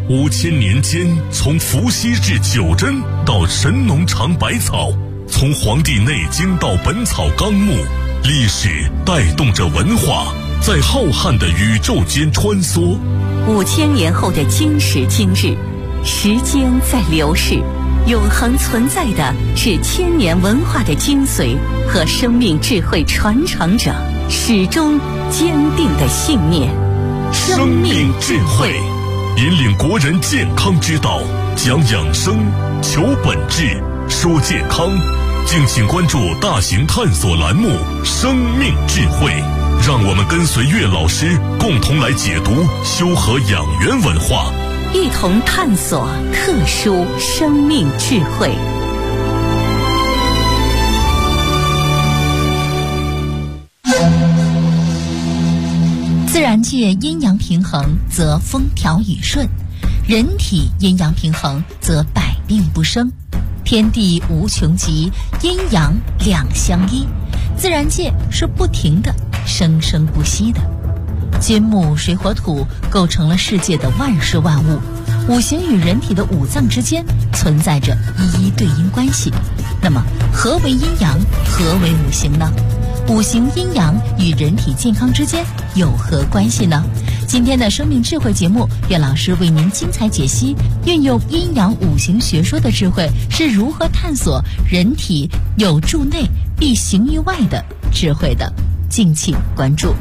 5000年间，从伏羲至九针到神农尝百草，从《黄帝内经》到《本草纲目》，历史带动着文化，在浩瀚的宇宙间穿梭。 5000年后的今时今日，时间在流逝，永恒存在的是千年文化的精髓和生命智慧传承者始终坚定的信念。 生命智慧引领国人健康之道，讲养生，求本质，说健康。敬请关注大型探索栏目《生命智慧》，让我们跟随岳老师共同来解读修和养元文化， 一同探索特殊生命智慧。 自然界阴阳平衡则风调雨顺，人体阴阳平衡则百病不生。天地无穷极，阴阳两相依，自然界是不停的生生不息的。金木水火土构成了世界的万事万物，五行与人体的五脏之间存在着一一对应关系。那么何为阴阳，何为五行呢？五行阴阳与人体健康之间有何关系呢？今天的生命智慧节目，岳老师为您精彩解析运用阴阳五行学说的智慧是如何探索人体有助内必行于外的智慧的，敬请关注。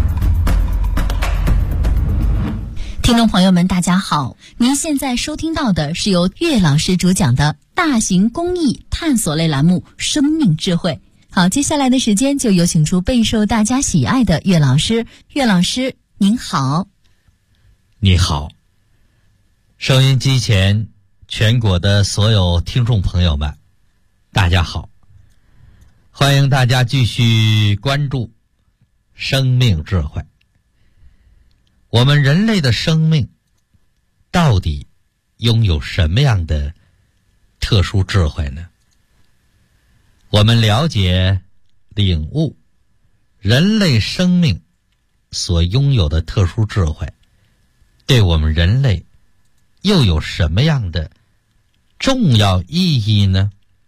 听众朋友们大家好，您现在收听到的是由岳老师主讲的大型公益探索类栏目《生命智慧》。好，接下来的时间就有请出备受大家喜爱的岳老师。岳老师您好。 你好，收音机前全国的所有听众朋友们大家好，欢迎大家继续关注生命智慧。我们人类的生命到底拥有什么样的特殊智慧呢？我们了解领悟人类生命所拥有的特殊智慧，对我们人类又有什么样的重要意义呢？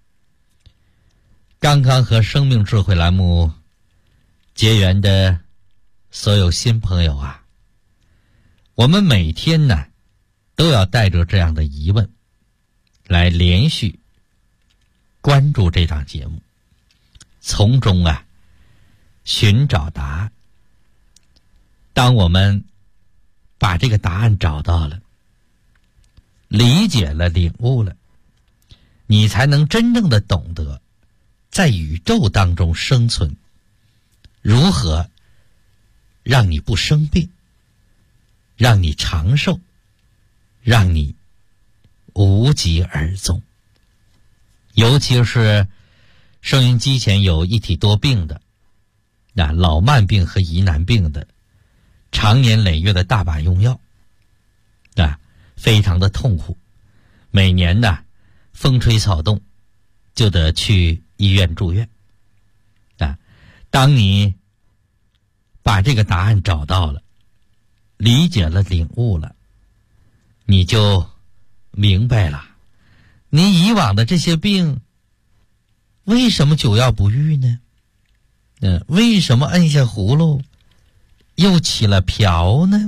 刚刚和生命智慧栏目结缘的所有新朋友啊，我们每天呢都要带着这样的疑问来连续关注这档节目，从中啊寻找答案。当我们把这个答案找到了，理解了，领悟了，你才能真正的懂得在宇宙当中生存，如何让你不生病，让你长寿，让你无疾而终。尤其是收音机前有一体多病的，老慢病和疑难病的，常年累月的大把用药，非常的痛苦。每年呢，风吹草动就得去医院住院。当你把这个答案找到了，理解了，领悟了，你就明白了，你以往的这些病为什么久药不愈呢？为什么摁下葫芦又起了瓢呢？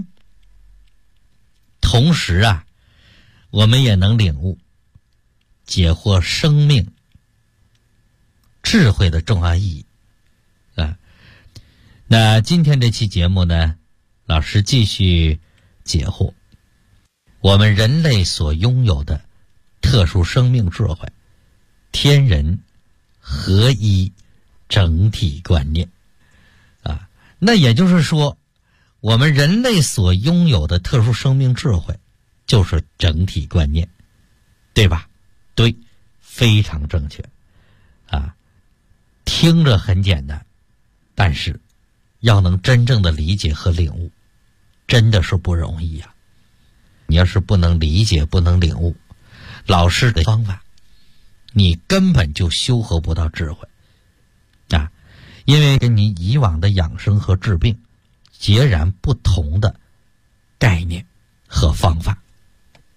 同时啊，我们也能领悟解惑生命智慧的重要意义那今天这期节目呢，老师继续解惑我们人类所拥有的特殊生命智慧，天人合一整体观念那也就是说，我们人类所拥有的特殊生命智慧就是整体观念，对吧？对，非常正确听着很简单，但是要能真正的理解和领悟，真的是不容易啊。你要是不能理解，不能领悟老师的方法，你根本就修合不到智慧因为跟你以往的养生和治病截然不同的概念和方法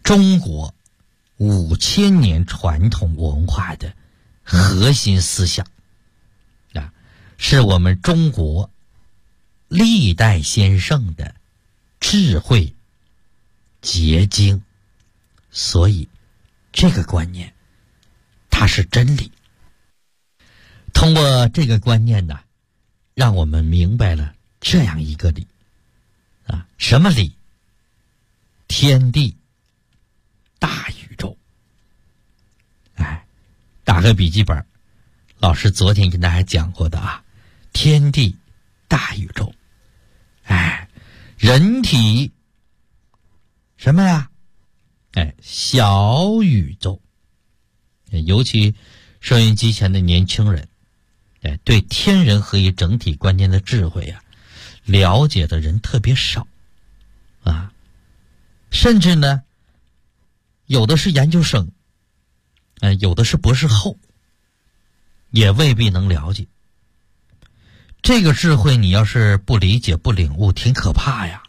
中国5000年传统文化的核心思想啊，是我们中国历代先生的智慧结晶，所以这个观念它是真理。通过这个观念呢，让我们明白了这样一个理啊，什么理？天地大宇宙。哎，打个笔记本，老师昨天跟大家讲过的啊，天地大宇宙。哎，人体什么呀？哎，小宇宙。尤其收音机前的年轻人，哎，对天人合一整体观念的智慧啊，了解的人特别少啊，甚至呢，有的是研究生，有的是博士后，也未必能了解。这个智慧你要是不理解不领悟，挺可怕呀。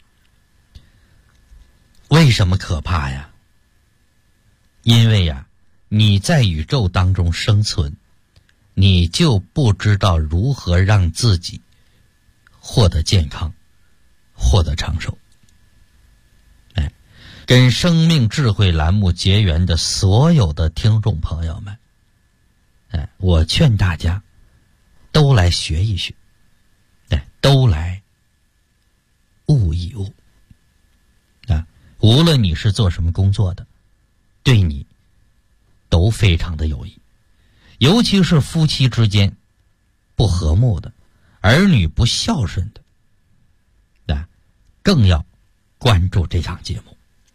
为什么可怕呀？因为呀，你在宇宙当中生存，你就不知道如何让自己获得健康，获得长寿。哎，跟生命智慧栏目结缘的所有的听众朋友们，哎，我劝大家都来学一学，哎，都来悟一悟啊！无论你是做什么工作的，对你都非常的有益。尤其是夫妻之间不和睦的，儿女不孝顺的，啊，更要关注这场节目。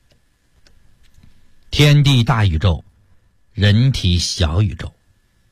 天地大宇宙，人体小宇宙。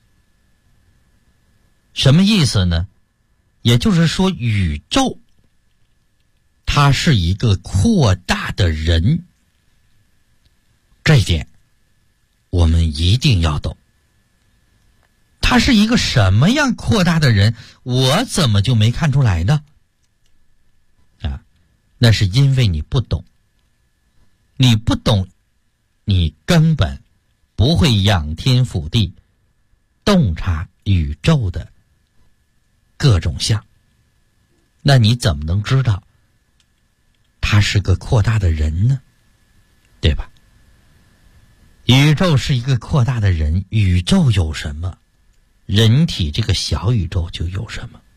什么意思呢？也就是说，宇宙它是一个扩大的人，这一点我们一定要懂。他是一个什么样扩大的人，我怎么就没看出来呢？啊，那是因为你不懂。你不懂，你根本不会仰天俯地，洞察宇宙的各种相。那你怎么能知道他是个扩大的人呢？对吧？宇宙是一个扩大的人，宇宙有什么？人体这个小宇宙就有什么？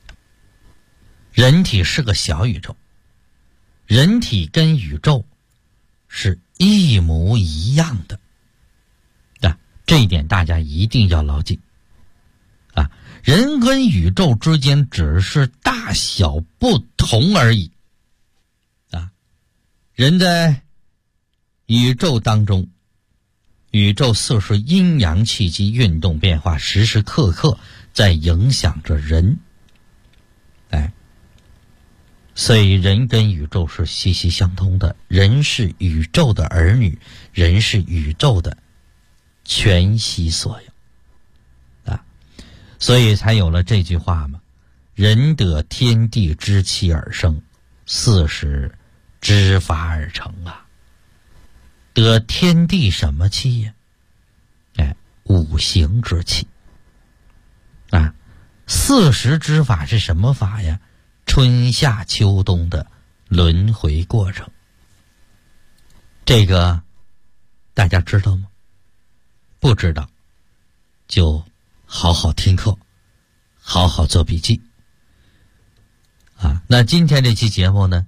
人体是个小宇宙，人体跟宇宙是一模一样的啊，这一点大家一定要牢记啊！人跟宇宙之间只是大小不同而已啊！人在宇宙当中，宇宙四是阴阳气机运动变化，时时刻刻在影响着人。哎，所以人跟宇宙是息息相通的，人是宇宙的儿女，人是宇宙的全息所有啊，所以才有了这句话嘛：人得天地之气而生，四时之法而成啊。得天地什么气呀？哎，五行之气啊。四时之法是什么法呀？春夏秋冬的轮回过程。这个大家知道吗？不知道就好好听课，好好做笔记啊。那今天这期节目呢，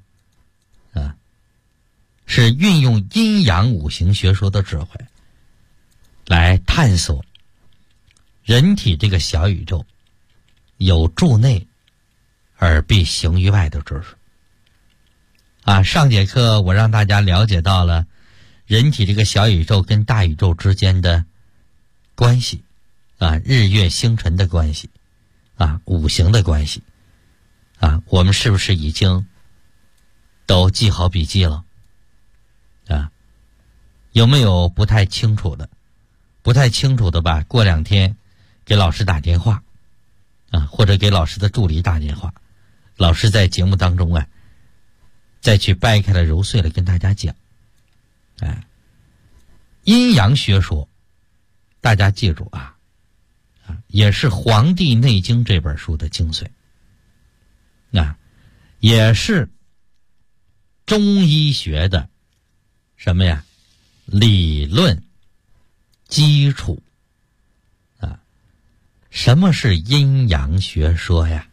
是运用阴阳五行学说的智慧来探索人体这个小宇宙有助内而必行于外的知识啊。上节课我让大家了解到了人体这个小宇宙跟大宇宙之间的关系啊，日月星辰的关系啊，五行的关系啊，我们是不是已经都记好笔记了啊？有没有不太清楚的？不太清楚的吧，过2天给老师打电话啊，或者给老师的助理打电话，老师在节目当中啊，再去掰开了揉碎了跟大家讲。 阴阳学说，大家记住啊，也是《黄帝内经》这本书的精髓，也是中医学的什么呀？理论基础啊。什么是阴阳学说呀？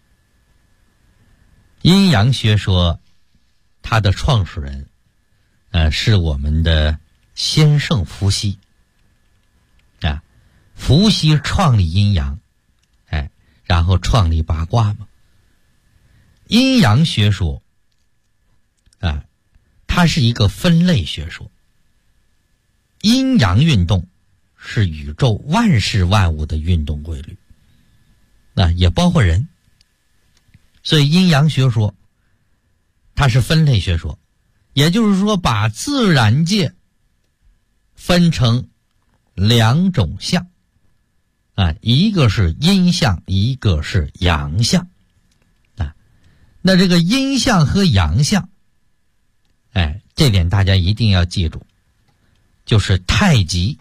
阴阳学说，它的创始人，是我们的先圣伏羲啊。伏羲创立阴阳，然后创立八卦嘛。阴阳学说啊，它是一个分类学说。阴阳运动是宇宙万事万物的运动规律，也包括人。所以阴阳学说它是分类学说，也就是说把自然界分成两种象一个是阴象，一个是阳象那这个阴象和阳象这点大家一定要记住，就是太极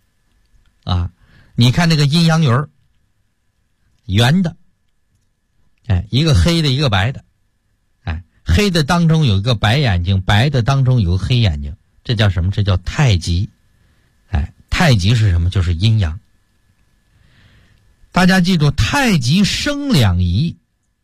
你看那个阴阳鱼儿，圆的一个黑的一个白的黑的当中有一个白眼睛，白的当中有个黑眼睛，这叫什么？这叫太极太极是什么？就是阴阳。大家记住，太极生两仪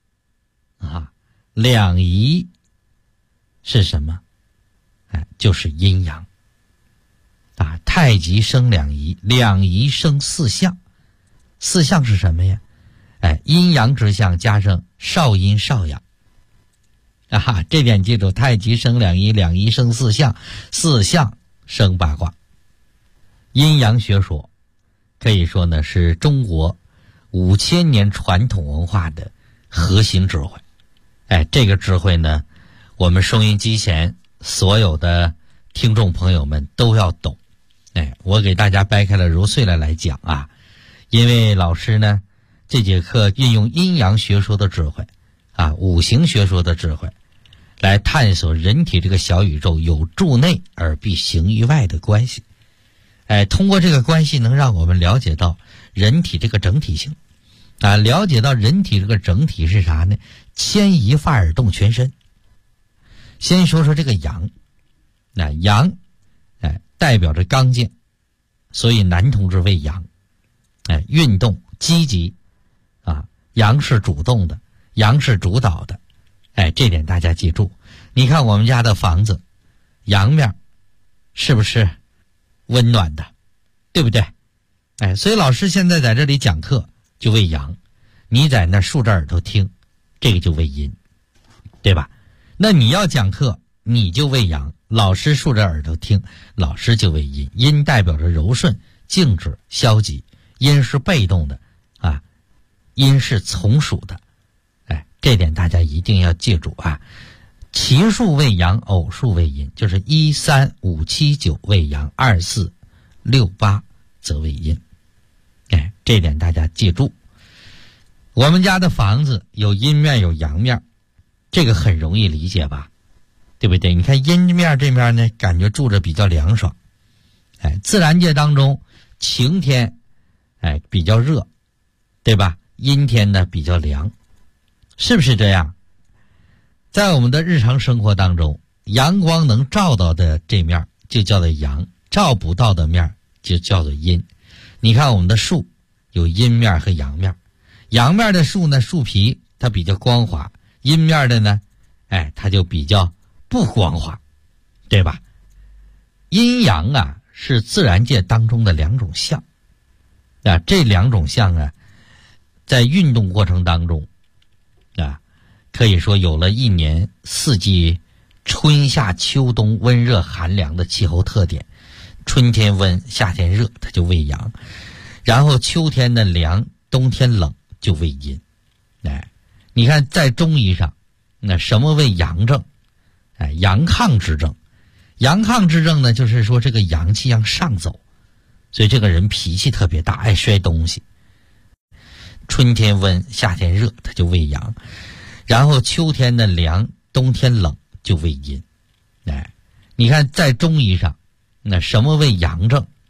两仪是什么？就是阴阳太极生两仪，两仪生四象。四象是什么呀？阴阳之象加上少阴少阳这点记住，太极生两仪，两仪生四象，四象生八卦。阴阳学说可以说呢是中国5000年传统文化的核心智慧。这个智慧呢，我们收音机前所有的听众朋友们都要懂。我给大家掰开了揉碎了来讲因为老师呢这节课运用阴阳学说的智慧五行学说的智慧来探索人体这个小宇宙有助内而必行于外的关系。通过这个关系能让我们了解到人体这个整体性了解到人体这个整体是啥呢？牵一发而动全身。先说说这个阳阳代表着刚健，所以男同志为阳运动积极阳是主动的，阳是主导的这点大家记住。你看我们家的房子阳面是不是温暖的，对不对？所以老师现在在这里讲课就为阳，你在那竖着耳朵听，这个就为阴，对吧？那你要讲课你就为阳，老师竖着耳朵听，老师就为阴。阴代表着柔顺、静止、消极，阴是被动的阴是从属的这点大家一定要记住奇数为阳，偶数为阴，就是1、3、5、7、9为阳，2、4、6、8则为阴这点大家记住。我们家的房子有阴面有阳面，这个很容易理解吧，对不对？你看阴面这面呢，感觉住着比较凉爽自然界当中晴天比较热，对吧？阴天呢比较凉，是不是这样？在我们的日常生活当中，阳光能照到的这面就叫做阳，照不到的面就叫做阴。你看我们的树有阴面和阳面，阳面的树呢，树皮它比较光滑，阴面的呢它就比较不光滑，对吧？阴阳是自然界当中的两种象这两种象在运动过程当中可以说有了一年四季春夏秋冬温热寒凉的气候特点。春天温，夏天热，它就为阳，然后秋天的凉，冬天冷就为阴你看在中医上那什么为阳症阳亢之症。阳亢之症呢，就是说这个阳气要上走，所以这个人脾气特别大，爱摔东西。春天温，夏天热，它就为阳，然后秋天的凉，冬天冷就为阴你看在中医上那什么为阳症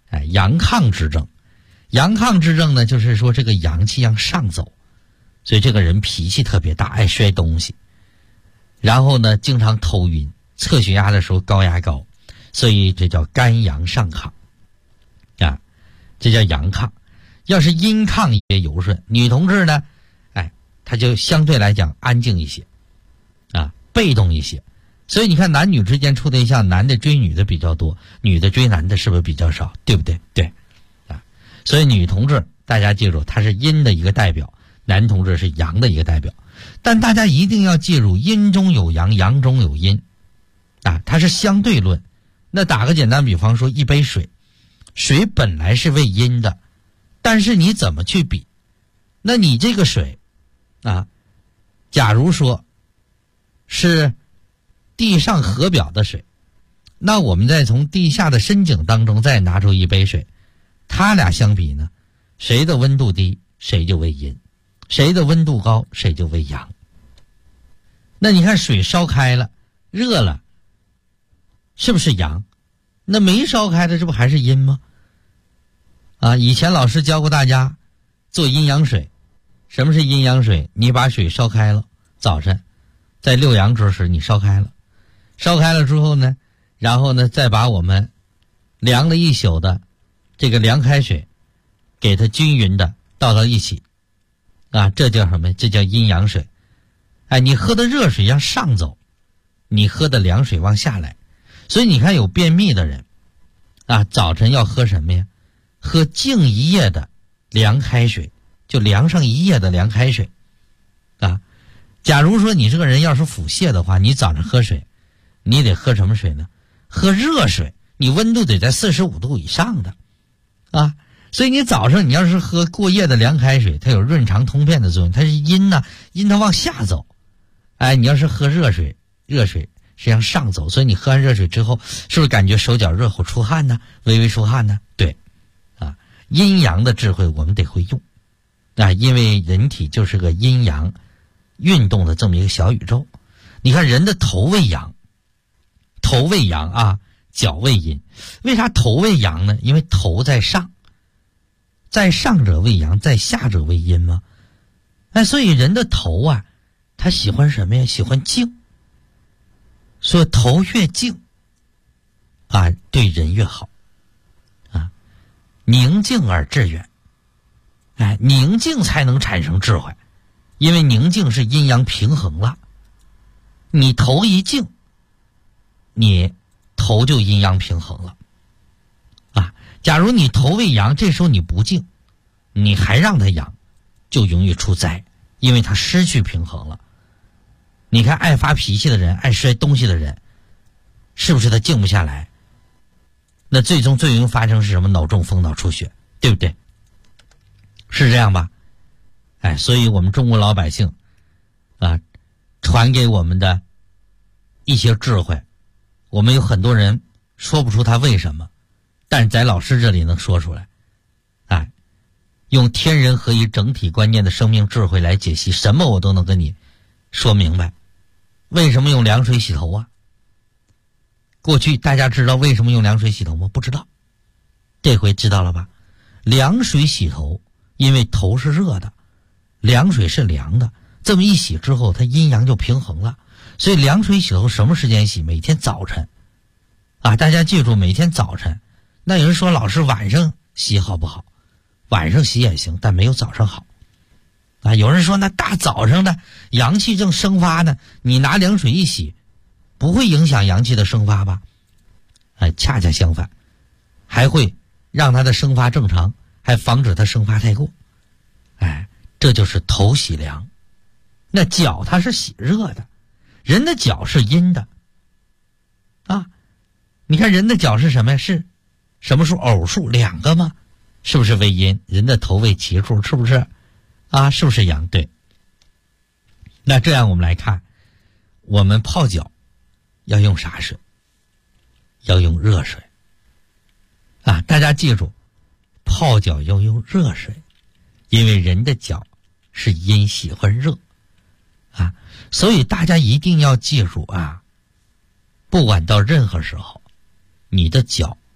阳亢之症。阳亢之症呢，就是说这个阳气要上走，所以这个人脾气特别大，爱摔东西，然后呢经常头晕，测血压的时候高压高，所以这叫肝阳上亢啊，这叫阳亢。要是阴亢也柔顺，女同志呢她就相对来讲安静一些啊，被动一些。所以你看男女之间处对象，男的追女的比较多，女的追男的是不是比较少，对不对？对啊，所以女同志大家记住，她是阴的一个代表，男同志是阳的一个代表。但大家一定要记住，阴中有阳，阳中有阴啊，它是相对论。那打个简单比方说，一杯水，水本来是为阴的，但是你怎么去比？那你这个水啊，假如说是地上河表的水，那我们再从地下的深井当中再拿出一杯水，它俩相比呢，谁的温度低谁就为阴，谁的温度高谁就为阳。那你看水烧开了热了，是不是阳？那没烧开的这不还是阴吗？啊，以前老师教过大家做阴阳水。什么是阴阳水？你把水烧开了，早晨在6阳之时你烧开了，烧开了之后呢，然后呢再把我们凉了一宿的这个凉开水给它均匀的倒到一起啊，这叫什么？这叫阴阳水。你喝的热水要上走，你喝的凉水往下来。所以你看有便秘的人啊，早晨要喝什么呀？喝静一夜的凉开水，就凉上一夜的凉开水啊。假如说你这个人要是腹泻的话，你早上喝水，你得喝什么水呢？喝热水，你温度得在45度以上的啊。所以你早上你要是喝过夜的凉开水，它有润肠通便的作用，它是阴呢，阴它往下走。你要是喝热水，热水实际上上走，所以你喝完热水之后，是不是感觉手脚热乎出汗呢？微微出汗呢？对啊，阴阳的智慧我们得会用啊，因为人体就是个阴阳运动的这么一个小宇宙。你看人的头为阳，头为阳啊，脚为阴。为啥头为阳呢？因为头在上，在上者为阳，在下者为阴嘛。所以人的头啊，他喜欢什么呀？喜欢静。所以头越静啊，对人越好啊。宁静而致远，宁静才能产生智慧，因为宁静是阴阳平衡了。你头一静，你头就阴阳平衡了啊。假如你头为阳，这时候你不静，你还让它阳，就容易出灾，因为它失去平衡了。你看爱发脾气的人，爱摔东西的人，是不是他静不下来？那最终最容易发生是什么？脑中风、脑出血，对不对？是这样吧？所以我们中国老百姓啊，传给我们的一些智慧，我们有很多人说不出他为什么，但是在老师这里能说出来。用天人合一整体观念的生命智慧来解析，什么我都能跟你说明白。为什么用凉水洗头啊？过去大家知道为什么用凉水洗头吗？不知道。这回知道了吧？凉水洗头，因为头是热的，凉水是凉的，这么一洗之后，它阴阳就平衡了。所以凉水洗头什么时间洗？每天早晨啊，大家记住，每天早晨。那有人说老师晚上洗好不好？晚上洗也行，但没有早上好啊。有人说那大早上的阳气正生发呢，你拿凉水一洗，不会影响阳气的生发吧？恰恰相反，还会让它的生发正常，还防止它生发太过。这就是头洗凉。那脚它是洗热的，人的脚是阴的啊。你看人的脚是什么呀？是什么数？偶数2个吗？是不是为阴？人的头为奇数，是不是啊？是不是阳？对。那这样我们来看，我们泡脚要用啥水？要用热水啊！大家记住，泡脚要用热水，因为人的脚是阴，喜欢热啊。所以大家一定要记住啊，不管到任何时候，你的脚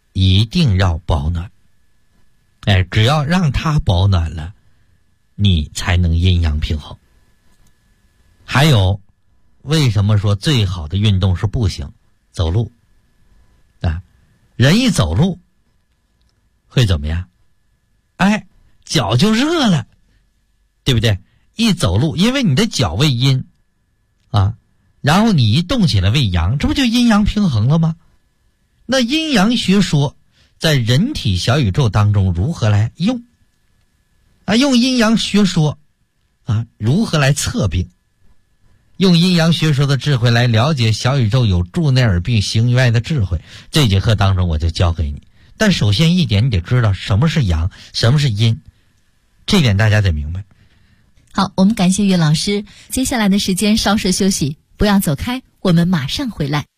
一定要保暖。只要让它保暖了，你才能阴阳平衡。还有，为什么说最好的运动是步行、走路啊？人一走路会怎么样？脚就热了，对不对？一走路，因为你的脚为阴啊，然后你一动起来为阳，这不就阴阳平衡了吗？那阴阳学说在人体小宇宙当中如何来用用阴阳学说如何来测病，用阴阳学说的智慧来了解小宇宙有助内耳病行于外的智慧，这节课当中我就教给你。但首先一点，你得知道什么是阳，什么是阴，这点大家得明白。 好，我们感谢岳老师，接下来的时间稍事休息，不要走开，我们马上回来。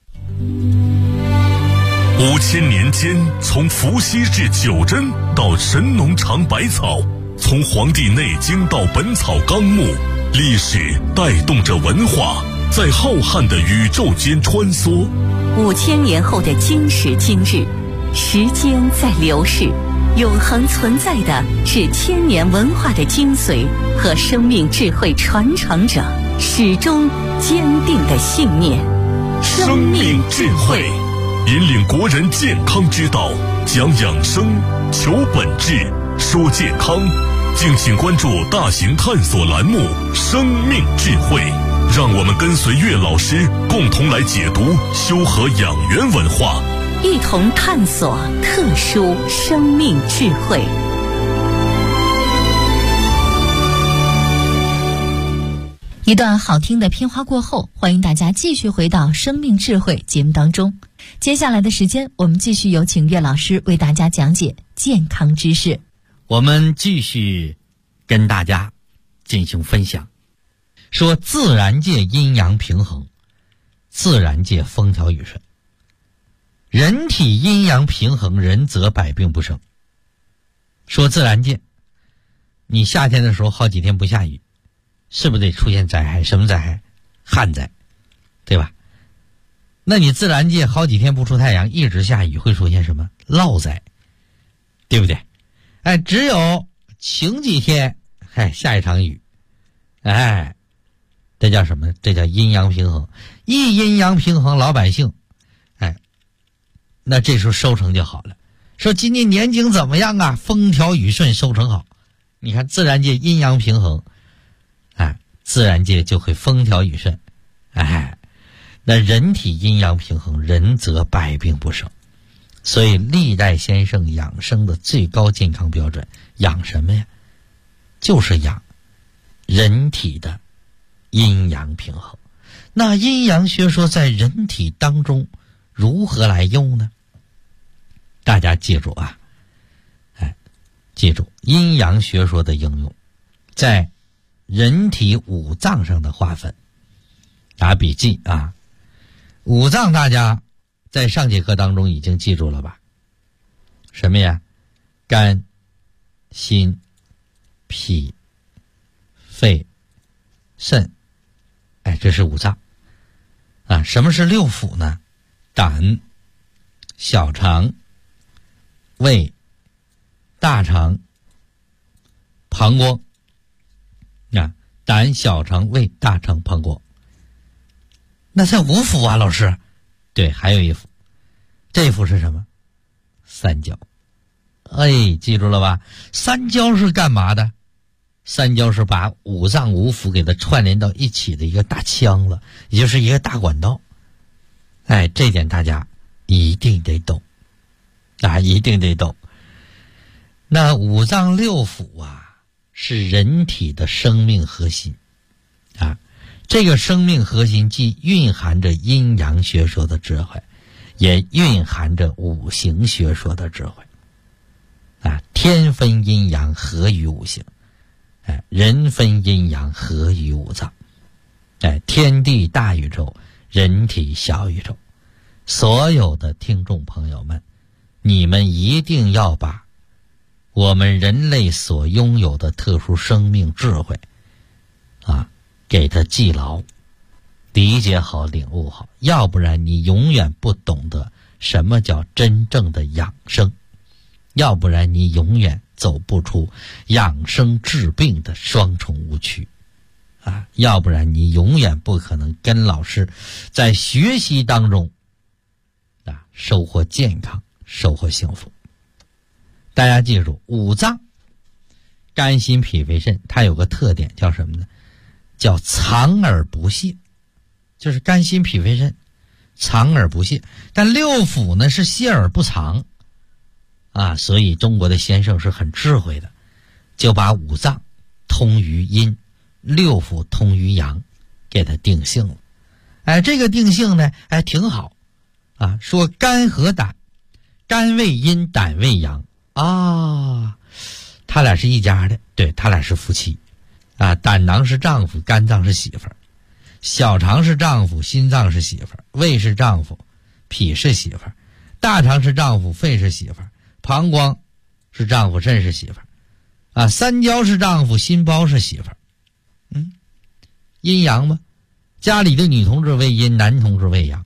5000年间，从伏羲至九针到神农尝百草，从《黄帝内经》到《本草纲目》，历史带动着文化，在浩瀚的宇宙间穿梭。 5000年后的今时今日，时间在流逝，永恒存在的是千年文化的精髓和生命智慧传承者始终坚定的信念。 生命智慧引领国人健康之道，讲养生，求本质，说健康。敬请关注大型探索栏目《生命智慧》，让我们跟随岳老师共同来解读修和养元文化， 一同探索特殊生命智慧。 一段好听的片花过后，欢迎大家继续回到生命智慧节目当中。接下来的时间，我们继续有请岳老师为大家讲解健康知识。 我们继续跟大家进行分享，说自然界阴阳平衡，自然界风调雨顺。人体阴阳平衡，人则百病不生。说自然界，你夏天的时候好几天不下雨，是不是得出现灾害？什么灾害？旱灾，对吧？那你自然界好几天不出太阳，一直下雨，会出现什么？涝灾，对不对？只有晴几天，下一场雨，这叫什么？这叫阴阳平衡。一阴阳平衡，老百姓，那这时候收成就好了。说今年年景怎么样啊？风调雨顺，收成好。你看自然界阴阳平衡，自然界就会风调雨顺。那人体阴阳平衡，人则百病不生。所以历代先生养生的最高健康标准，养什么呀？就是养人体的阴阳平衡。那阴阳学说在人体当中如何来用呢？大家记住啊，记住阴阳学说的应用在人体五脏上的划分。打笔记啊，五脏大家在上节课当中已经记住了吧？什么呀？肝、心、脾、肺、肾，这是五脏啊。什么是六腑呢？胆、小肠、胃、大肠、膀胱胆、小肠、胃、大肠、膀胱。那才五腑啊，老师。对，还有一腑，这腑是什么？三焦。记住了吧？三焦是干嘛的？三焦是把五脏五腑给它串联到一起的一个大腔子，也就是一个大管道。这点大家一定得懂一定得懂。那五脏六腑是人体的生命核心这个生命核心既蕴含着阴阳学说的智慧，也蕴含着五行学说的智慧天分阴阳，合于五行人分阴阳，合于五脏天地大宇宙，人体小宇宙。所有的听众朋友们，你们一定要把我们人类所拥有的特殊生命智慧给它记牢，理解好，领悟好，要不然你永远不懂得什么叫真正的养生，要不然你永远走不出养生治病的双重误区啊！要不然你永远不可能跟老师在学习当中啊收获健康，收获幸福。大家记住，五脏肝心脾肺肾它有个特点叫什么呢？叫藏而不泄，就是肝心脾肺肾藏而不泄，但六腑呢是泄而不藏啊，所以中国的先生是很智慧的，就把五脏通于阴，六腑通于阳，给它定性了。哎，这个定性呢，哎，挺好啊。说肝和胆，肝为阴，胆为阳啊，他俩是一家的，对，他俩是夫妻啊。胆囊是丈夫，肝脏是媳妇儿；小肠是丈夫，心脏是媳妇儿；胃是丈夫，脾是媳妇儿；大肠是丈夫，肺是媳妇儿；膀胱是丈夫，肾是媳妇儿啊；三焦是丈夫，心包是媳妇儿。阴阳嘛，家里的女同志为阴，男同志为阳。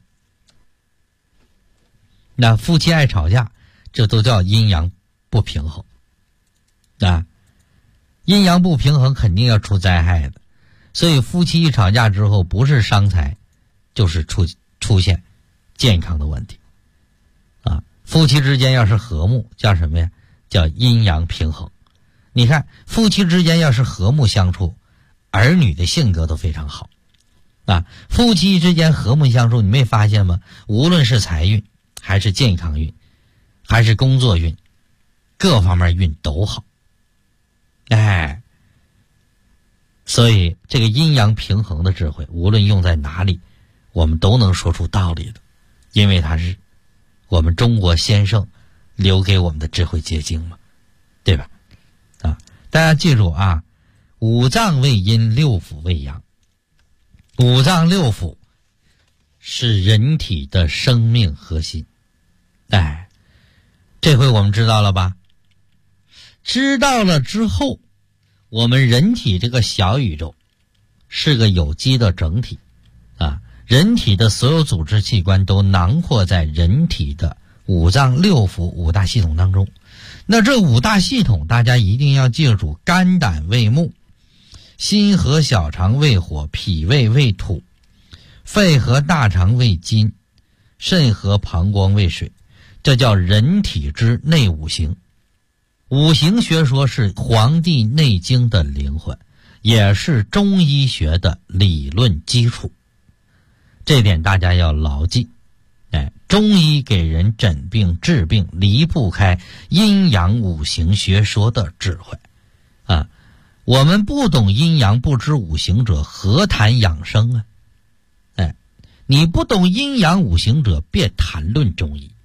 那夫妻爱吵架，这都叫阴阳不平衡啊。阴阳不平衡肯定要出灾害的，所以夫妻一吵架之后，不是伤财，就是出现健康的问题啊。夫妻之间要是和睦，叫什么呀？叫阴阳平衡。你看夫妻之间要是和睦相处，儿女的性格都非常好啊。夫妻之间和睦相处，你没发现吗？无论是财运还是健康运还是工作运，各方面运都好。哎，所以这个阴阳平衡的智慧，无论用在哪里，我们都能说出道理的，因为它是我们中国先生留给我们的智慧结晶嘛，对吧？啊，大家记住啊，五脏为阴，六腑为阳。五脏六腑是人体的生命核心。哎，这回我们知道了吧？知道了之后，我们人体这个小宇宙是个有机的整体啊，人体的所有组织器官都囊括在人体的五脏六腑五大系统当中。那这五大系统大家一定要记住，肝胆为木，心和小肠为火，脾胃为土，肺和大肠为金，肾和膀胱为水，这叫人体之内五行。五行学说是《黄帝内经》的灵魂，也是中医学的理论基础，这点大家要牢记。哎，中医给人诊病治病离不开阴阳五行学说的智慧啊！我们不懂阴阳不知五行者，何谈养生啊？哎，你不懂阴阳五行者，别谈论中医。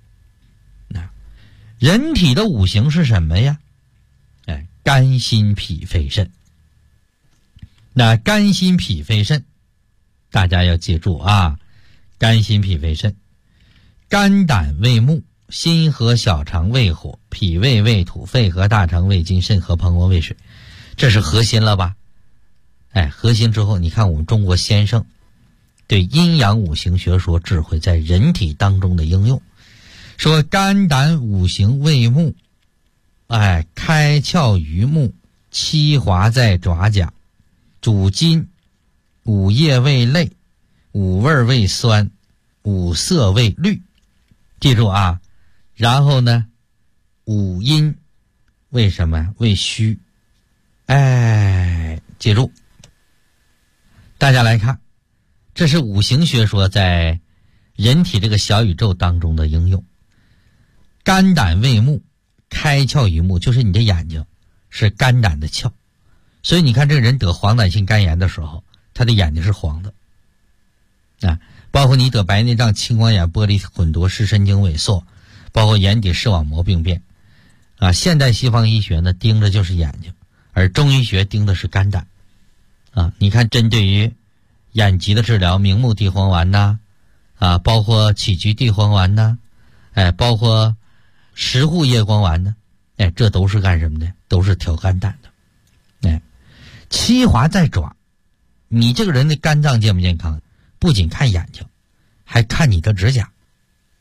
人体的五行是什么呀？哎，肝心脾肺肾。那肝心脾肺肾大家要记住啊，肝心脾肺肾。肝胆为木，心和小肠为火，脾胃为土，肺和大肠为金，肾和膀胱为水，这是核心了吧？哎，核心之后，你看我们中国先生对阴阳五行学说智慧在人体当中的应用，说肝胆五行为木，哎，开窍于目，七华在爪甲，主筋，五叶为泪，五味为酸，五色为绿。记住啊，然后呢，五阴为什么？为虚。哎，记住，大家来看，这是五行学说在人体这个小宇宙当中的应用。肝胆为目，开窍于目，就是你的眼睛是肝胆的窍，所以你看这个人得黄疸性肝炎的时候，他的眼睛是黄的啊。包括你得白内障、青光眼、玻璃混浊、视神经萎缩，包括眼底视网膜病变啊。现代西方医学呢盯着就是眼睛，而中医学盯的是肝胆啊。你看针对于眼疾的治疗，明目地黄丸呐啊，包括杞菊地黄丸呐，哎，包括石斛叶黄丸呢，哎，这都是干什么的？都是调肝胆的。哎，七华在爪，你这个人的肝脏健不健康？不仅看眼睛，还看你的指甲啊！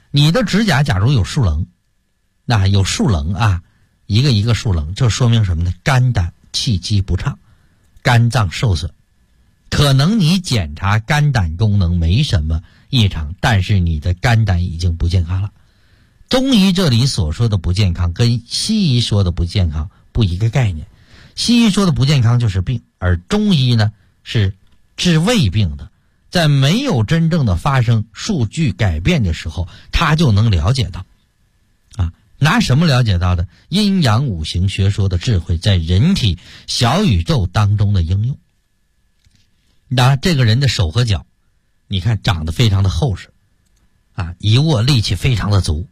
你的指甲假如有竖棱，那有竖棱啊，一个一个竖棱，就说明什么呢？肝胆气机不畅，肝脏受损。可能你检查肝胆功能没什么异常，但是你的肝胆已经不健康了。中医这里所说的不健康跟西医说的不健康不一个概念。西医说的不健康就是病，而中医呢是治胃病的。在没有真正的发生数据改变的时候，他就能了解到拿什么了解到的？阴阳五行学说的智慧在人体小宇宙当中的应用。拿这个人的手和脚，你看长得非常的厚实一握力气非常的足，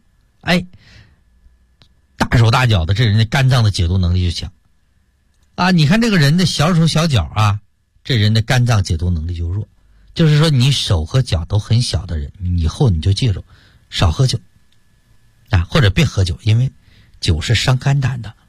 大手大脚的，这人的肝脏的解毒能力就强你看这个人的小手小脚这人的肝脏解毒能力就弱。就是说你手和脚都很小的人，以后你就记住少喝酒或者别喝酒，因为酒是伤肝胆的。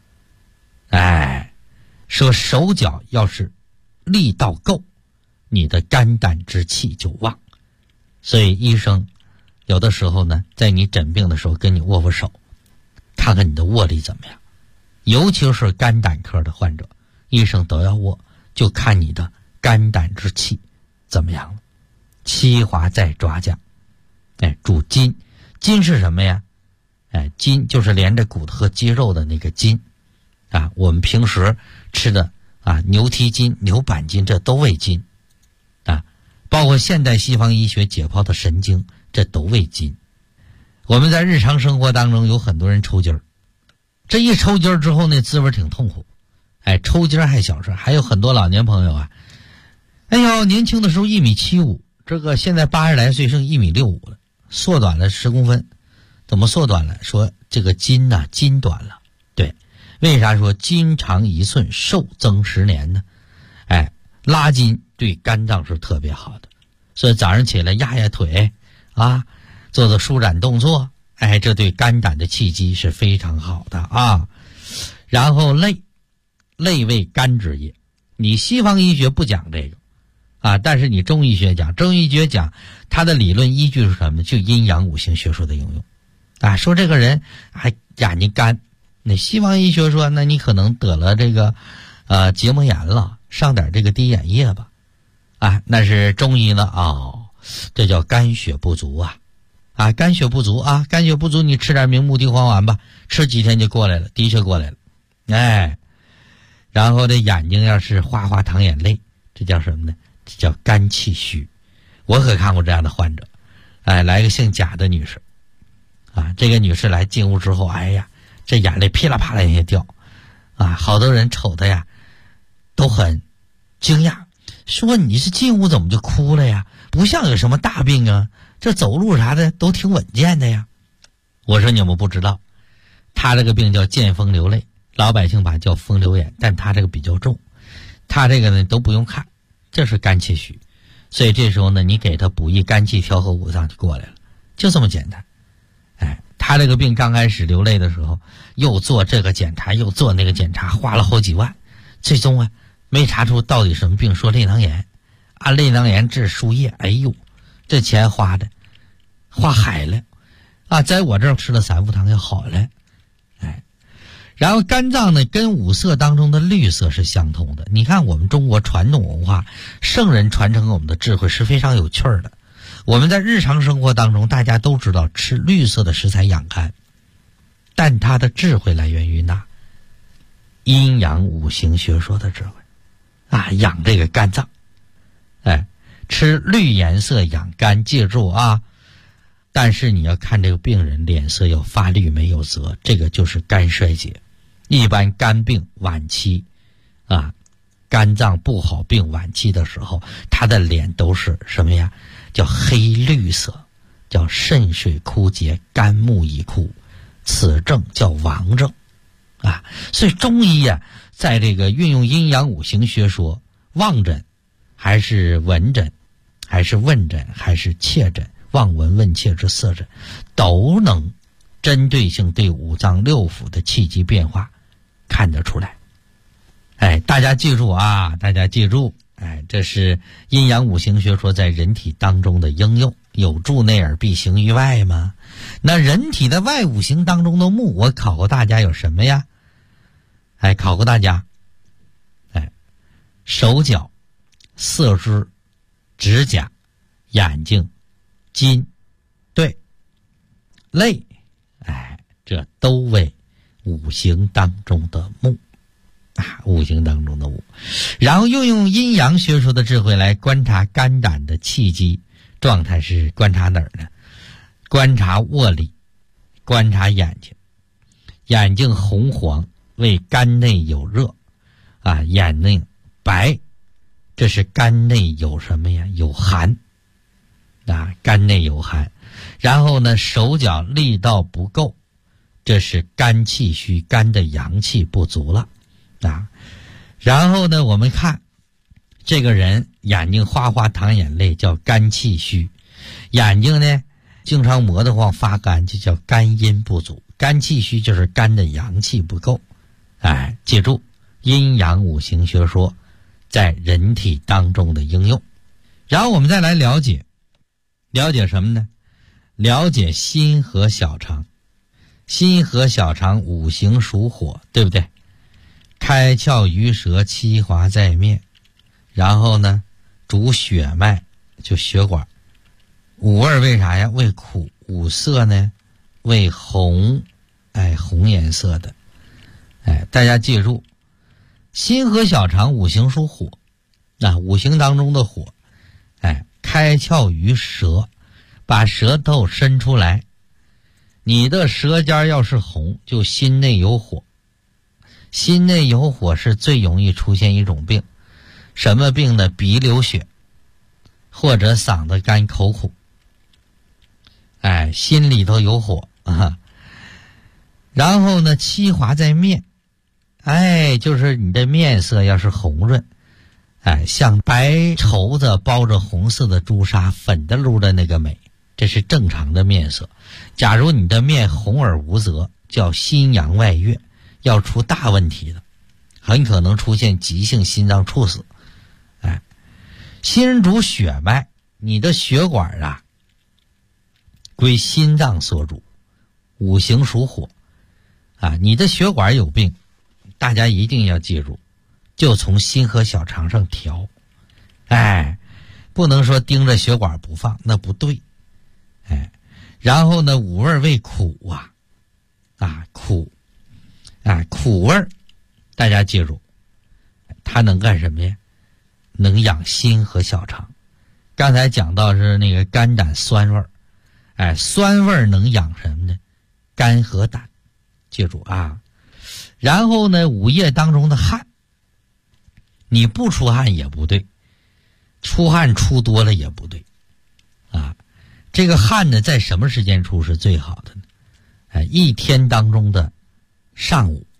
说手脚要是力道够，你的肝胆之气就旺。所以医生有的时候呢，在你诊病的时候跟你握握手，看看你的握力怎么样。尤其是肝胆科的患者，医生都要握，就看你的肝胆之气怎么样了。七华在抓将，主筋。筋是什么呀？筋就是连着骨头和肌肉的那个筋我们平时吃的牛蹄筋、牛板筋，这都为筋包括现代西方医学解剖的神经，这都为筋。我们在日常生活当中有很多人抽筋儿，这一抽筋儿之后那滋味挺痛苦。抽筋儿还小事，还有很多老年朋友年轻的时候1.75米，这个现在80来岁剩1.65米了，缩短了10公分。怎么缩短了？说这个筋筋短了。对，为啥说筋长1寸，寿增10年呢？拉筋对肝脏是特别好的，所以早上起来压压腿做做舒展动作，这对肝胆的气机是非常好的然后泪为肝之液，你西方医学不讲这个但是你中医学讲，中医学讲它的理论依据是什么呢？就阴阳五行学说的应用说这个人眼睛干，那西方医学说那你可能得了这个结膜炎了，上点这个滴眼液吧那是中医呢这叫肝血不足肝血不足肝血不足，你吃点明目地黄丸吧，吃几天就过来了，的确过来了然后这眼睛要是哗哗淌眼泪，这叫什么呢？这叫肝气虚。我可看过这样的患者来个姓贾的女士这个女士来进屋之后，这眼泪噼里啪啦也掉好多人瞅她呀都很惊讶，说你是进屋怎么就哭了呀？不像有什么大病这走路啥的都挺稳健的呀。我说你们不知道，她这个病叫见风流泪，老百姓把叫风流眼，但她这个比较重，她这个呢都不用看，这是肝气虚。所以这时候呢，你给她补益肝气，调和五脏就过来了，就这么简单。她这个病刚开始流泪的时候，又做这个检查又做那个检查，花了好几万，最终没查出到底什么病，说泪囊炎泪囊炎治输液，这钱花海了在我这儿吃了3副汤就好了然后肝脏呢跟五色当中的绿色是相通的。你看我们中国传统文化，圣人传承给我们的智慧是非常有趣的。我们在日常生活当中大家都知道吃绿色的食材养肝，但它的智慧来源于那阴阳五行学说的智慧养这个肝脏吃绿颜色养肝，记住但是你要看这个病人脸色要发绿没有泽，这个就是肝衰竭。一般肝病晚期肝脏不好病晚期的时候，他的脸都是什么呀？叫黑绿色，叫肾水枯竭，肝木已枯，此症叫亡症所以中医在这个运用阴阳五行学说，望诊还是闻诊还是问诊还是切诊，望闻问切之4诊，都能针对性对五脏六腑的气机变化看得出来。大家记住大家记住这是阴阳五行学说在人体当中的应用有助内而必行于外吗？那人体的外五行当中的木，我考过大家有什么呀？考过大家，手脚、四肢、指甲、眼睛、筋，对，肋，这都为五行当中的木五行当中的木。然后又用阴阳学说的智慧来观察肝胆的气机状态，是观察哪儿呢？观察腭里，观察眼睛，眼睛红黄为肝内有热眼内白，这是肝内有什么呀？有寒肝内有寒。然后呢，手脚力道不够，这是肝气虚，肝的阳气不足了然后呢，我们看这个人眼睛哗哗淌眼泪，叫肝气虚。眼睛呢经常磨得慌发干，就叫肝阴不足。肝气虚就是肝的阳气不够。记住阴阳五行学说在人体当中的应用。然后我们再来了解什么呢？了解心和小肠。心和小肠五行属火，对不对？开窍于舌，七华在面。然后呢，主血脉，就血管。五味为啥呀？为苦。五色呢，为红，红颜色的。大家记住，心和小肠五行属火，五行当中的火，开窍于舌，把舌头伸出来。你的舌尖要是红，就心内有火。心内有火是最容易出现一种病，什么病呢？鼻流血，或者嗓子干口苦。心里头有火然后呢，七华在面，就是你的面色要是红润，像白绸子包着红色的朱砂，粉的噜的那个美，这是正常的面色。假如你的面红而无泽，叫心阳外越，要出大问题的，很可能出现急性心脏猝死。心主血脉，你的血管归心脏所主，五行属火你的血管有病，大家一定要记住，就从心和小肠上调。不能说盯着血管不放，那不对。然后呢，五味为苦苦苦味，大家记住，它能干什么呀？能养心和小肠。刚才讲到是那个肝胆酸味酸味能养什么呢？肝和胆，记住然后呢，五液当中的汗，你不出汗也不对，出汗出多了也不对这个汗呢，在什么时间出是最好的呢？一天当中的上午，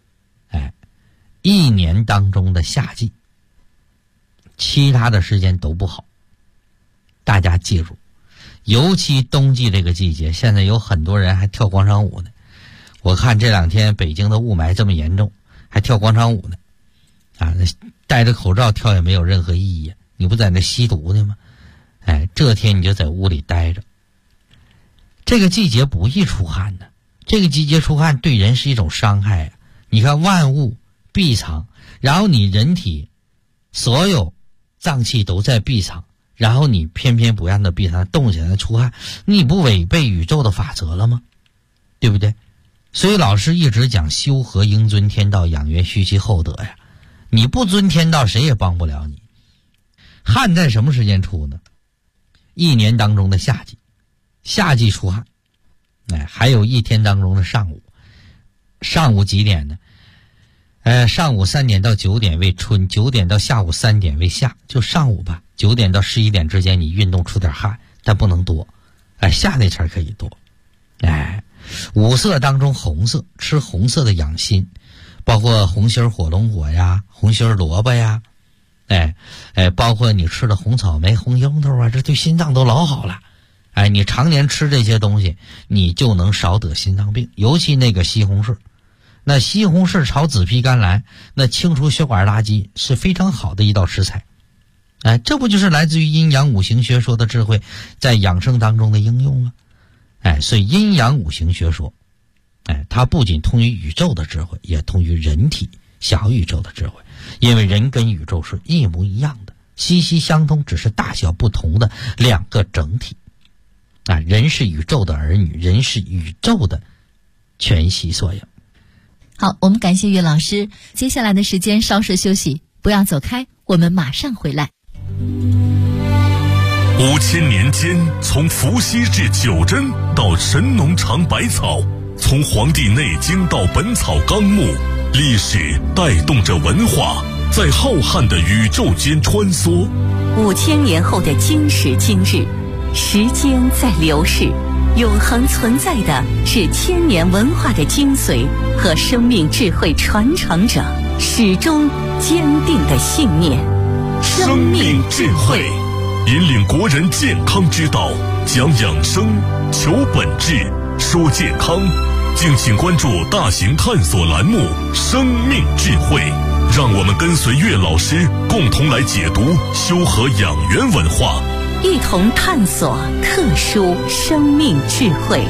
一年当中的夏季，其他的时间都不好。大家记住，尤其冬季这个季节，现在有很多人还跳广场舞呢。我看这两天北京的雾霾这么严重，还跳广场舞呢戴着口罩跳也没有任何意义你不在那吸毒呢吗？这天你就在屋里待着。这个季节不易出汗的，这个季节出汗对人是一种伤害你看万物闭藏，然后你人体所有脏器都在闭藏，然后你偏偏不让它闭藏，动起来出汗，你不违背宇宙的法则了吗？对不对？所以老师一直讲修和应遵天道，养元虚其厚德你不遵天道，谁也帮不了你。汗在什么时间出呢？一年当中的夏季，夏季出汗还有一天当中的上午。上午几点呢？上午3点到9点为春，9点到下午3点为夏，就上午吧，9点到11点之间你运动出点汗，但不能多。夏那茬可以多。五色当中红色，吃红色的养心，包括红心火龙果呀，红心萝卜呀，包括你吃的红草莓、红樱桃这对心脏都老好了。你常年吃这些东西，你就能少得心脏病。尤其那个西红柿，那西红柿炒紫皮甘蓝，那清除血管垃圾是非常好的一道食材。 这不就是来自于阴阳五行学说的智慧在养生当中的应用吗？所以阴阳五行学说它不仅通于宇宙的智慧，也通于人体小宇宙的智慧，因为人跟宇宙是一模一样的，息息相通，只是大小不同的两个整体人是宇宙的儿女，人是宇宙的全息缩影。 好，我们感谢岳老师，接下来的时间稍事休息，不要走开，我们马上回来。 5000年间，从伏羲至九针到神农尝百草，从《黄帝内经》到《本草纲目》，历史带动着文化在浩瀚的宇宙间穿梭。 5000年后的今时今日，时间在流逝，永恒存在的是千年文化的精髓和生命智慧传承者始终坚定的信念。 生命智慧引领国人健康之道，讲养生，求本质，说健康。敬请关注大型探索栏目《生命智慧》，让我们跟随岳老师共同来解读修和养元文化， 一同探索特殊生命智慧。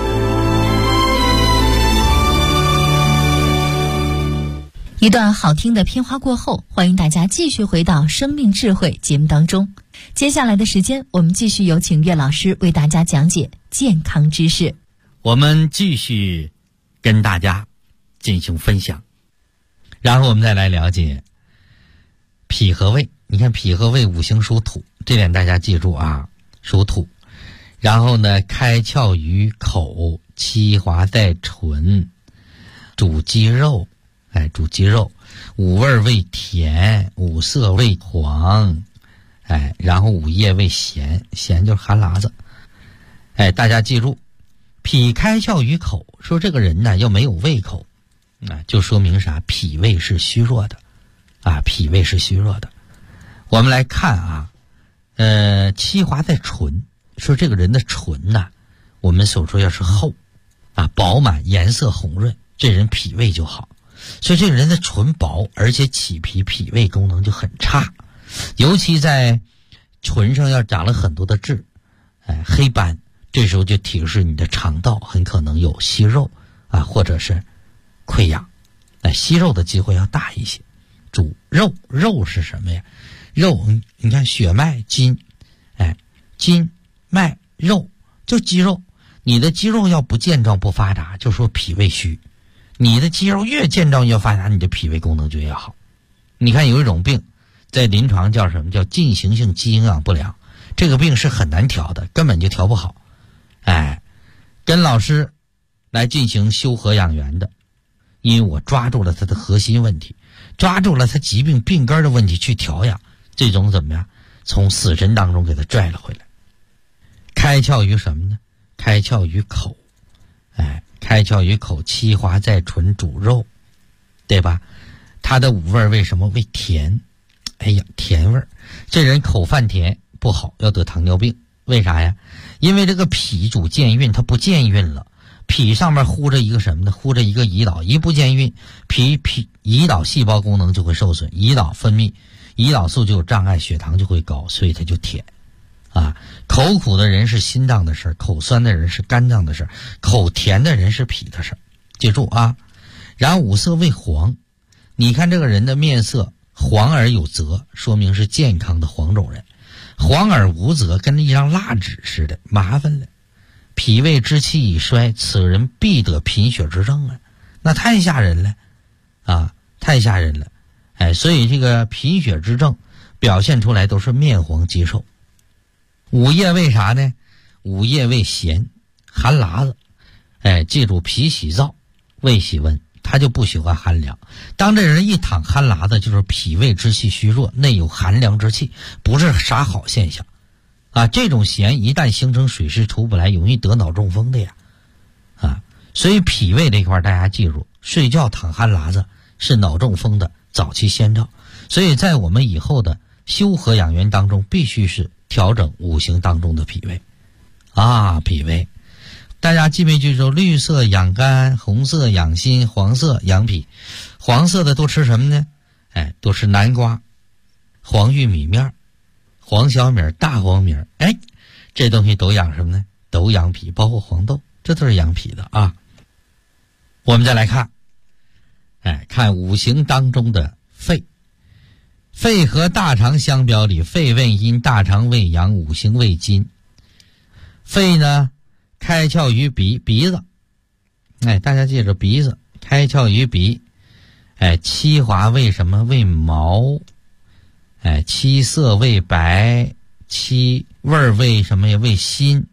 一段好听的片花过后，欢迎大家继续回到生命智慧节目当中。接下来的时间，我们继续有请岳老师为大家讲解健康知识。 我们继续跟大家进行分享，然后我们再来了解脾和胃。你看脾和胃五行属土，这点大家记住属土。然后呢，开窍于口，七华在唇，主肌肉，主肌肉。五味味甜，五色味黄，然后五叶味咸，咸就是寒喇子。大家记住，脾开窍于口，说这个人呢要没有胃口，就说明啥？脾胃是虚弱的，脾胃是虚弱的。我们来看七华在唇，说这个人的唇我们所说要是厚饱满，颜色红润，这人脾胃就好。所以这个人的唇薄，而且起皮，脾胃功能就很差，尤其在唇上要长了很多的痣，黑斑，这时候就提示你的肠道很可能有息肉或者是溃疡，息肉的机会要大一些。主肉，肉是什么呀？肉，你看血脉筋，筋脉肉就肌肉。你的肌肉要不健壮不发达，就说脾胃虚。你的肌肉越健壮越发达，你的脾胃功能就越好。你看有一种病在临床叫什么？叫进行性肌营养不良，这个病是很难调的，根本就调不好。跟老师来进行修和养元的，因为我抓住了他的核心问题，抓住了他疾病病根的问题去调养，最终怎么样？从死神当中给他拽了回来。开窍于什么呢？开窍于口，开窍于口，七华在唇，主肉，对吧？他的五味为什么为甜？甜味儿，这人口泛甜不好，要得糖尿病。为啥呀？因为这个脾主健运，它不健运了，脾上面糊着一个什么呢？糊着一个胰岛，一不健运，胰岛细胞功能就会受损，胰岛分泌，胰岛素就有障碍，血糖就会高，所以它就甜。口苦的人是心脏的事儿，口酸的人是肝脏的事儿，口甜的人是脾的事儿，记住然后五色为黄，你看这个人的面色黄而有泽，说明是健康的黄种人。黄而无泽，跟一张蜡纸似的，麻烦了。脾胃之气已衰，此人必得贫血之症那太吓人了太吓人了。所以这个贫血之症表现出来都是面黄肌瘦。五叶为啥呢？五叶为咸，寒喇子。记住，脾喜燥，胃喜温，他就不喜欢寒凉。当这人一躺寒喇子，就是脾胃之气虚弱，内有寒凉之气，不是啥好现象这种咸一旦形成水湿出不来，容易得脑中风的呀所以脾胃这块大家记住，睡觉躺寒喇子是脑中风的早期先兆。所以在我们以后的修和养元当中，必须是调整五行当中的脾胃脾胃。大家记没记住？绿色养肝，红色养心，黄色养脾。黄色的多吃什么呢？多吃南瓜、黄玉米面， 黄小米、大黄米，哎，这东西都养什么呢？都养脾，包括黄豆，这都是养脾的啊。我们再来看，看五行当中的肺。肺和大肠相表里，肺为阴，大肠为阳，五行为金。肺呢，开窍于鼻子，大家记着鼻子，开窍于鼻。七华为什么？为毛。七色为白，七味为什么呀？为辛。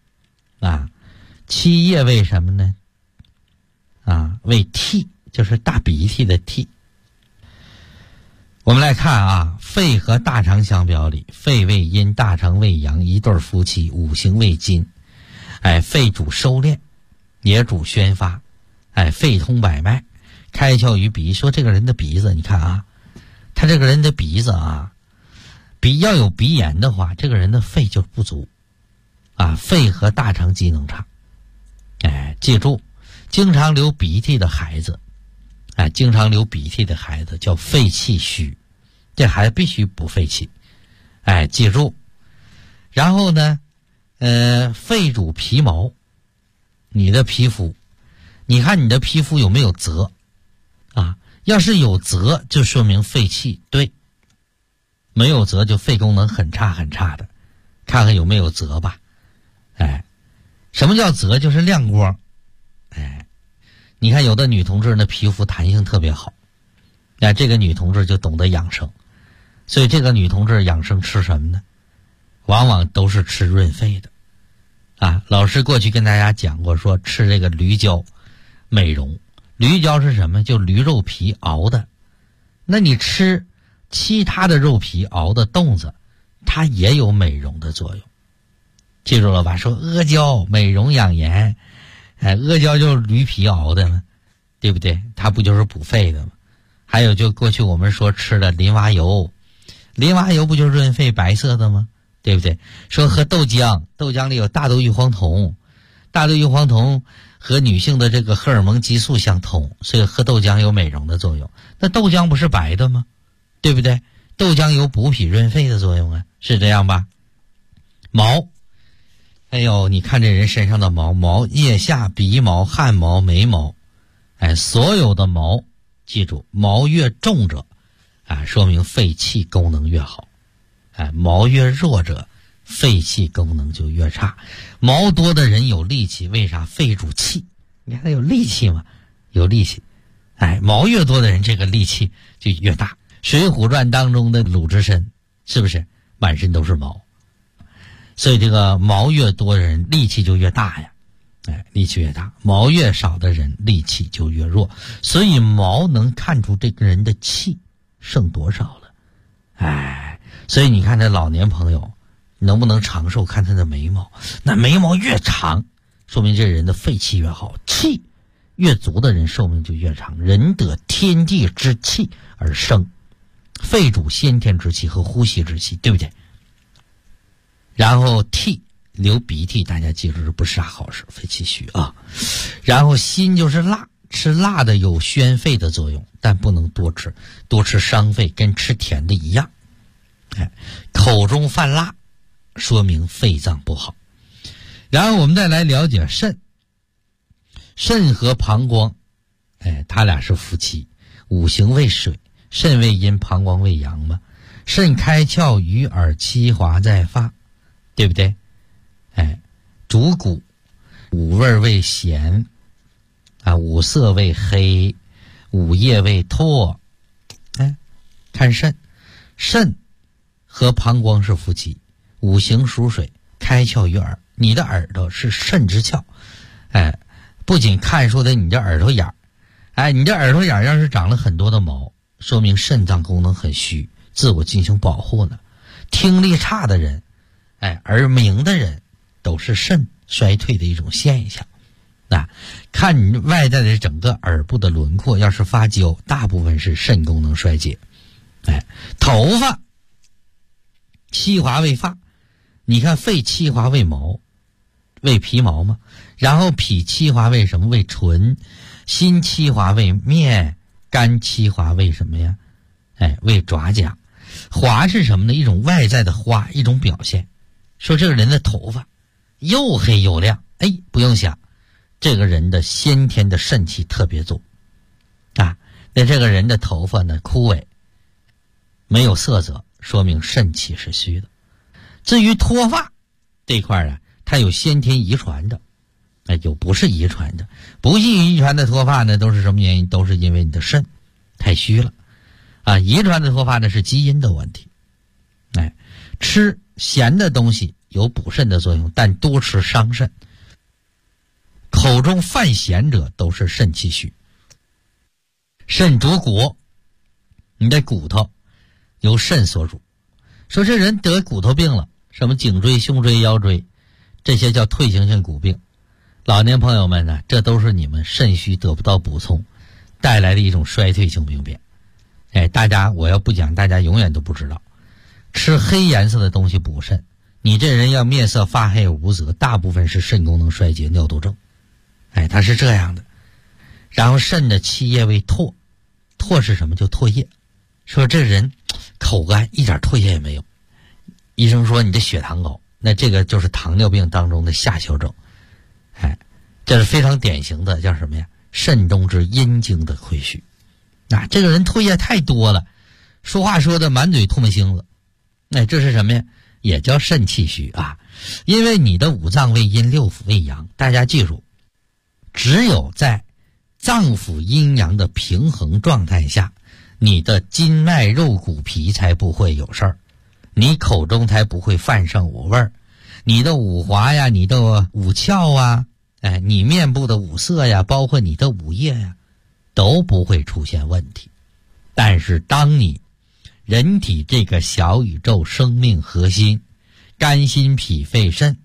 七叶为什么呢？为涕，就是大鼻涕的涕。我们来看啊，肺和大肠相表里，肺为阴，大肠为阳，一对夫妻，五行为金。肺主收敛，也主宣发。肺通百脉，开窍于鼻。说这个人的鼻子，你看啊，他这个人的鼻子啊，要有鼻炎的话，这个人的肺就不足肺和大肠机能差。记住，经常流鼻涕的孩子，经常流鼻涕的孩子叫肺气虚，这孩子必须补肺气。记住。然后呢，肺主皮毛，你的皮肤，你看你的皮肤有没有褶要是有褶，就说明肺气对；没有褶，就肺功能很差很差的。看看有没有褶吧。什么叫褶？就是亮光。你看有的女同志呢，皮肤弹性特别好，这个女同志就懂得养生。所以这个女同志养生吃什么呢？往往都是吃润肺的。老师过去跟大家讲过，说吃这个驴胶美容。驴胶是什么？就驴肉皮熬的。那你吃其他的肉皮熬的冻子，它也有美容的作用。记住了吧？说阿胶美容养颜，阿胶就是驴皮熬的嘛，对不对？它不就是补肺的吗？还有就过去我们说吃的林蛙油，林蛙油不就是润肺白色的吗？对不对？说喝豆浆，豆浆里有大豆异黄酮，大豆异黄酮和女性的这个荷尔蒙激素相同，所以喝豆浆有美容的作用。那豆浆不是白的吗？对不对？豆浆有补脾润肺的作用是这样吧？毛，你看这人身上的毛，腋下、鼻毛、汗毛、眉毛，所有的毛，记住，毛越重者，说明肺气功能越好。毛越弱者，肺气功能就越差。毛多的人有力气，为啥？肺主气，你看他有力气嘛，有力气。毛越多的人，这个力气就越大。水浒传当中的鲁智深，是不是满身都是毛？所以这个毛越多的人，力气就越大呀。力气越大，毛越少的人力气就越弱。所以毛能看出这个人的气剩多少了。所以你看这老年朋友能不能长寿，看他的眉毛，那眉毛越长，说明这人的肺气越好，气越足的人寿命就越长。人得天地之气而生，肺主先天之气和呼吸之气，对不对？然后涕，流鼻涕，大家记住这不是啥好事，肺气虚啊。然后辛就是辣，吃辣的有宣肺的作用，但不能多吃，多吃伤肺，跟吃甜的一样。口中泛辣，说明肺脏不好。然后我们再来了解肾，肾和膀胱，他俩是夫妻，五行为水，肾为阴，膀胱为阳嘛。肾开窍于耳，七华在发，对不对？主骨，五味为咸，五色为黑，五叶为唾。看肾，肾和膀胱是夫妻，五行属水，开窍于耳。你的耳朵是肾之窍，不仅看出的你的耳朵眼你的耳朵眼要是长了很多的毛，说明肾脏功能很虚，自我进行保护了。听力差的人，耳鸣的人，都是肾衰退的一种现象。看你外在的整个耳部的轮廓，要是发焦，大部分是肾功能衰竭。头发，七华为发，你看肺七华为毛，为皮毛嘛。然后脾七华为什么？为唇。心七华为面，肝七华为什么呀？为爪甲。 滑是什么呢？一种外在的花，一种表现。说这个人的头发又黑又亮，不用想，这个人的先天的肾气特别足啊。那这个人的头发呢枯萎，没有色泽，说明肾气是虚的。至于脱发这块啊，它有先天遗传的，有不是遗传的。不是遗传的脱发呢，都是什么原因？都是因为你的肾太虚了啊。遗传的脱发呢是基因的问题。吃咸的东西有补肾的作用，但多吃伤肾。口中犯咸者都是肾气虚。肾主骨，你的骨头由肾所主。说这人得骨头病了，什么颈椎、胸椎、腰椎，这些叫退行性骨病。老年朋友们呢，这都是你们肾虚得不到补充带来的一种衰退性病变。大家我要不讲，大家永远都不知道。吃黑颜色的东西补肾，你这人要面色发黑无泽，大部分是肾功能衰竭、尿毒症。它是这样的。然后肾的气液为唾，唾是什么？就唾液。说这人口干，一点唾液也没有。医生说你的血糖高，那这个就是糖尿病当中的下丘症。这是非常典型的，叫什么呀？肾中之阴经的亏虚。这个人唾液太多了，说话说的满嘴唾沫星子。这是什么呀？也叫肾气虚啊。因为你的五脏为阴，六腑为阳，大家记住，只有在脏腑阴阳的平衡状态下，你的筋脉肉骨皮才不会有事儿，你口中才不会犯上五味儿，你的五华呀，你的五窍啊，你面部的五色呀，包括你的五液呀，都不会出现问题。但是当你人体这个小宇宙生命核心，肝心脾肺肾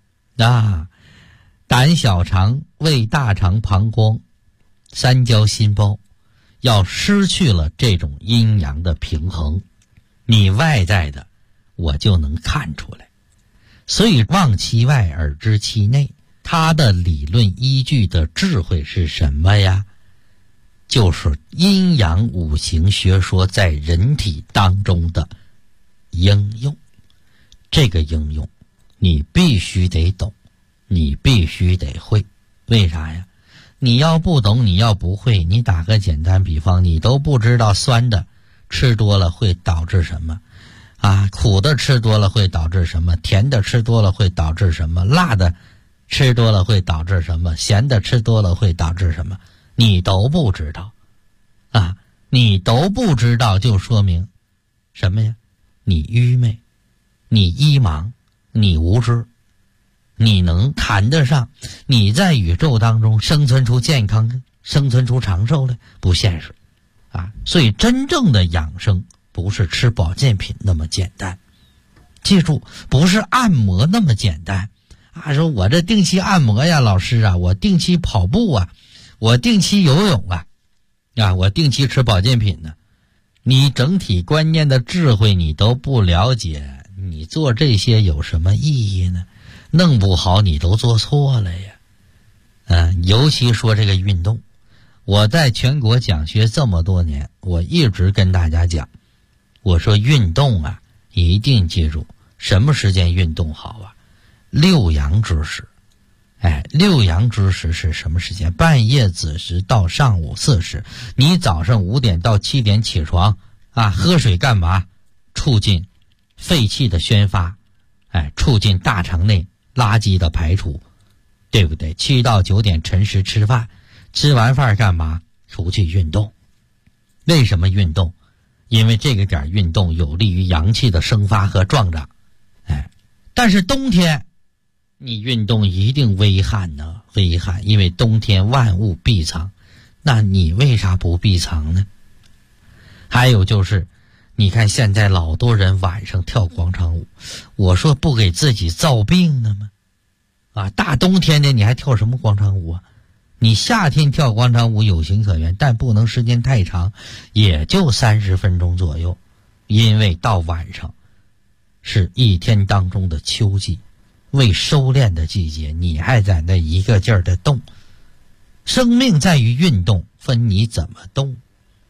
胆小肠胃大肠膀胱三焦心包要失去了这种阴阳的平衡，你外在的我就能看出来。所以望其外而知其内，它的理论依据的智慧是什么呀？就是阴阳五行学说在人体当中的应用。这个应用你必须得懂，你必须得会。为啥呀？你要不懂，你要不会，你打个简单比方，你都不知道酸的吃多了会导致什么苦的吃多了会导致什么，甜的吃多了会导致什么，辣的吃多了会导致什么，咸的吃多了会导致什么，你都不知道你都不知道，就说明什么呀？你愚昧，你依盲，你无知。你能谈得上你在宇宙当中生存出健康，生存出长寿来？不现实所以真正的养生不是吃保健品那么简单，记住，不是按摩那么简单说我这定期按摩呀，老师我定期跑步我定期游泳我定期吃保健品呢。你整体观念的智慧你都不了解，你做这些有什么意义呢？弄不好你都做错了呀。尤其说这个运动，我在全国讲学这么多年，我一直跟大家讲，我说运动一定记住什么时间运动好六阳之时。六阳之时是什么时间？半夜子时到上午4时。你早上5点到7点起床喝水干嘛？促进废气的宣发，促进大肠内垃圾的排除，对不对？7到9点辰时吃饭，吃完饭干嘛？出去运动。为什么运动？因为这个点运动有利于阳气的生发和壮长。但是冬天你运动一定危害呢，危害，因为冬天万物闭藏，那你为啥不闭藏呢？还有就是你看现在老多人晚上跳广场舞，我说不给自己造病呢吗？大冬天的你还跳什么广场舞你夏天跳广场舞有情可原，但不能时间太长，也就30分钟左右，因为到晚上是一天当中的秋季，为收敛的季节，你还在那一个劲儿的动。生命在于运动，分你怎么动。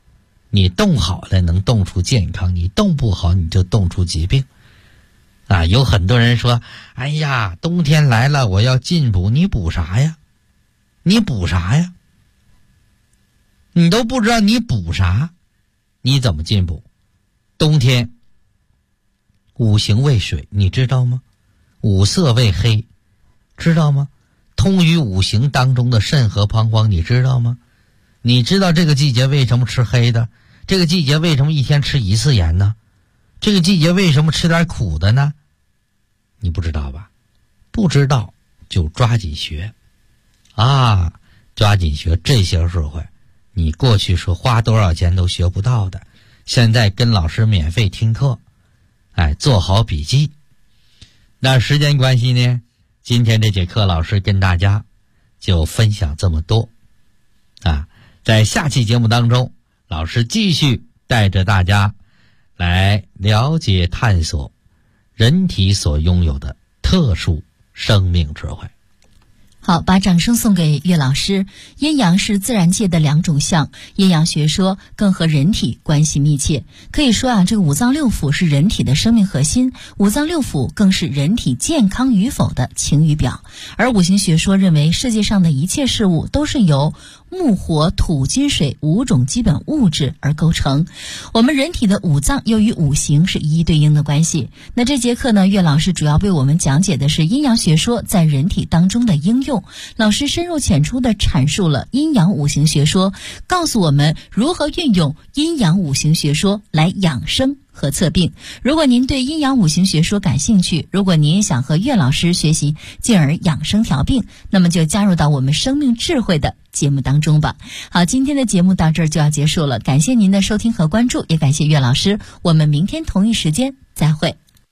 你动好了能动出健康，你动不好你就动出疾病。有很多人说，哎呀，冬天来了，我要进补，你补啥呀？你补啥呀？你都不知道你补啥，你怎么进补？冬天五行为水，你知道吗？五色为黑，知道吗？通于五行当中的肾和膀胱，你知道吗？你知道这个季节为什么吃黑的？这个季节为什么一天吃1次盐呢？这个季节为什么吃点苦的呢？你不知道吧？不知道就抓紧学抓紧学这些智慧，你过去说花多少钱都学不到的，现在跟老师免费听课，做好笔记。那时间关系呢，今天这节课老师跟大家就分享这么多在下期节目当中，老师继续带着大家来了解探索人体所拥有的特殊生命智慧。 好，把掌声送给岳老师。阴阳是自然界的两种象，阴阳学说更和人体关系密切。可以说这个五脏六腑是人体的生命核心，五脏六腑更是人体健康与否的晴雨表。而五行学说认为，世界上的一切事物都是由木火土金水5种基本物质而构成。我们人体的五脏又与五行是一一对应的关系。那这节课呢，岳老师主要为我们讲解的是阴阳学说在人体当中的应用。老师深入浅出地阐述了阴阳五行学说，告诉我们如何运用阴阳五行学说来养生和测病。如果您对阴阳五行学说感兴趣，如果您也想和岳老师学习，进而养生调病，那么就加入到我们生命智慧的节目当中吧。好，今天的节目到这儿就要结束了，感谢您的收听和关注，也感谢岳老师，我们明天同一时间再会。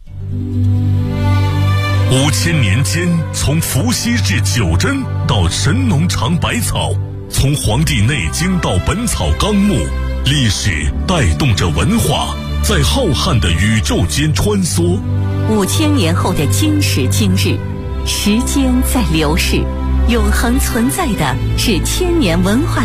5000年间，从伏羲至九针到神农尝百草，从《黄帝内经》到《本草纲目》，历史带动着文化在浩瀚的宇宙间穿梭。 5000年后的今时今日，时间在流逝，永恒存在的是千年文化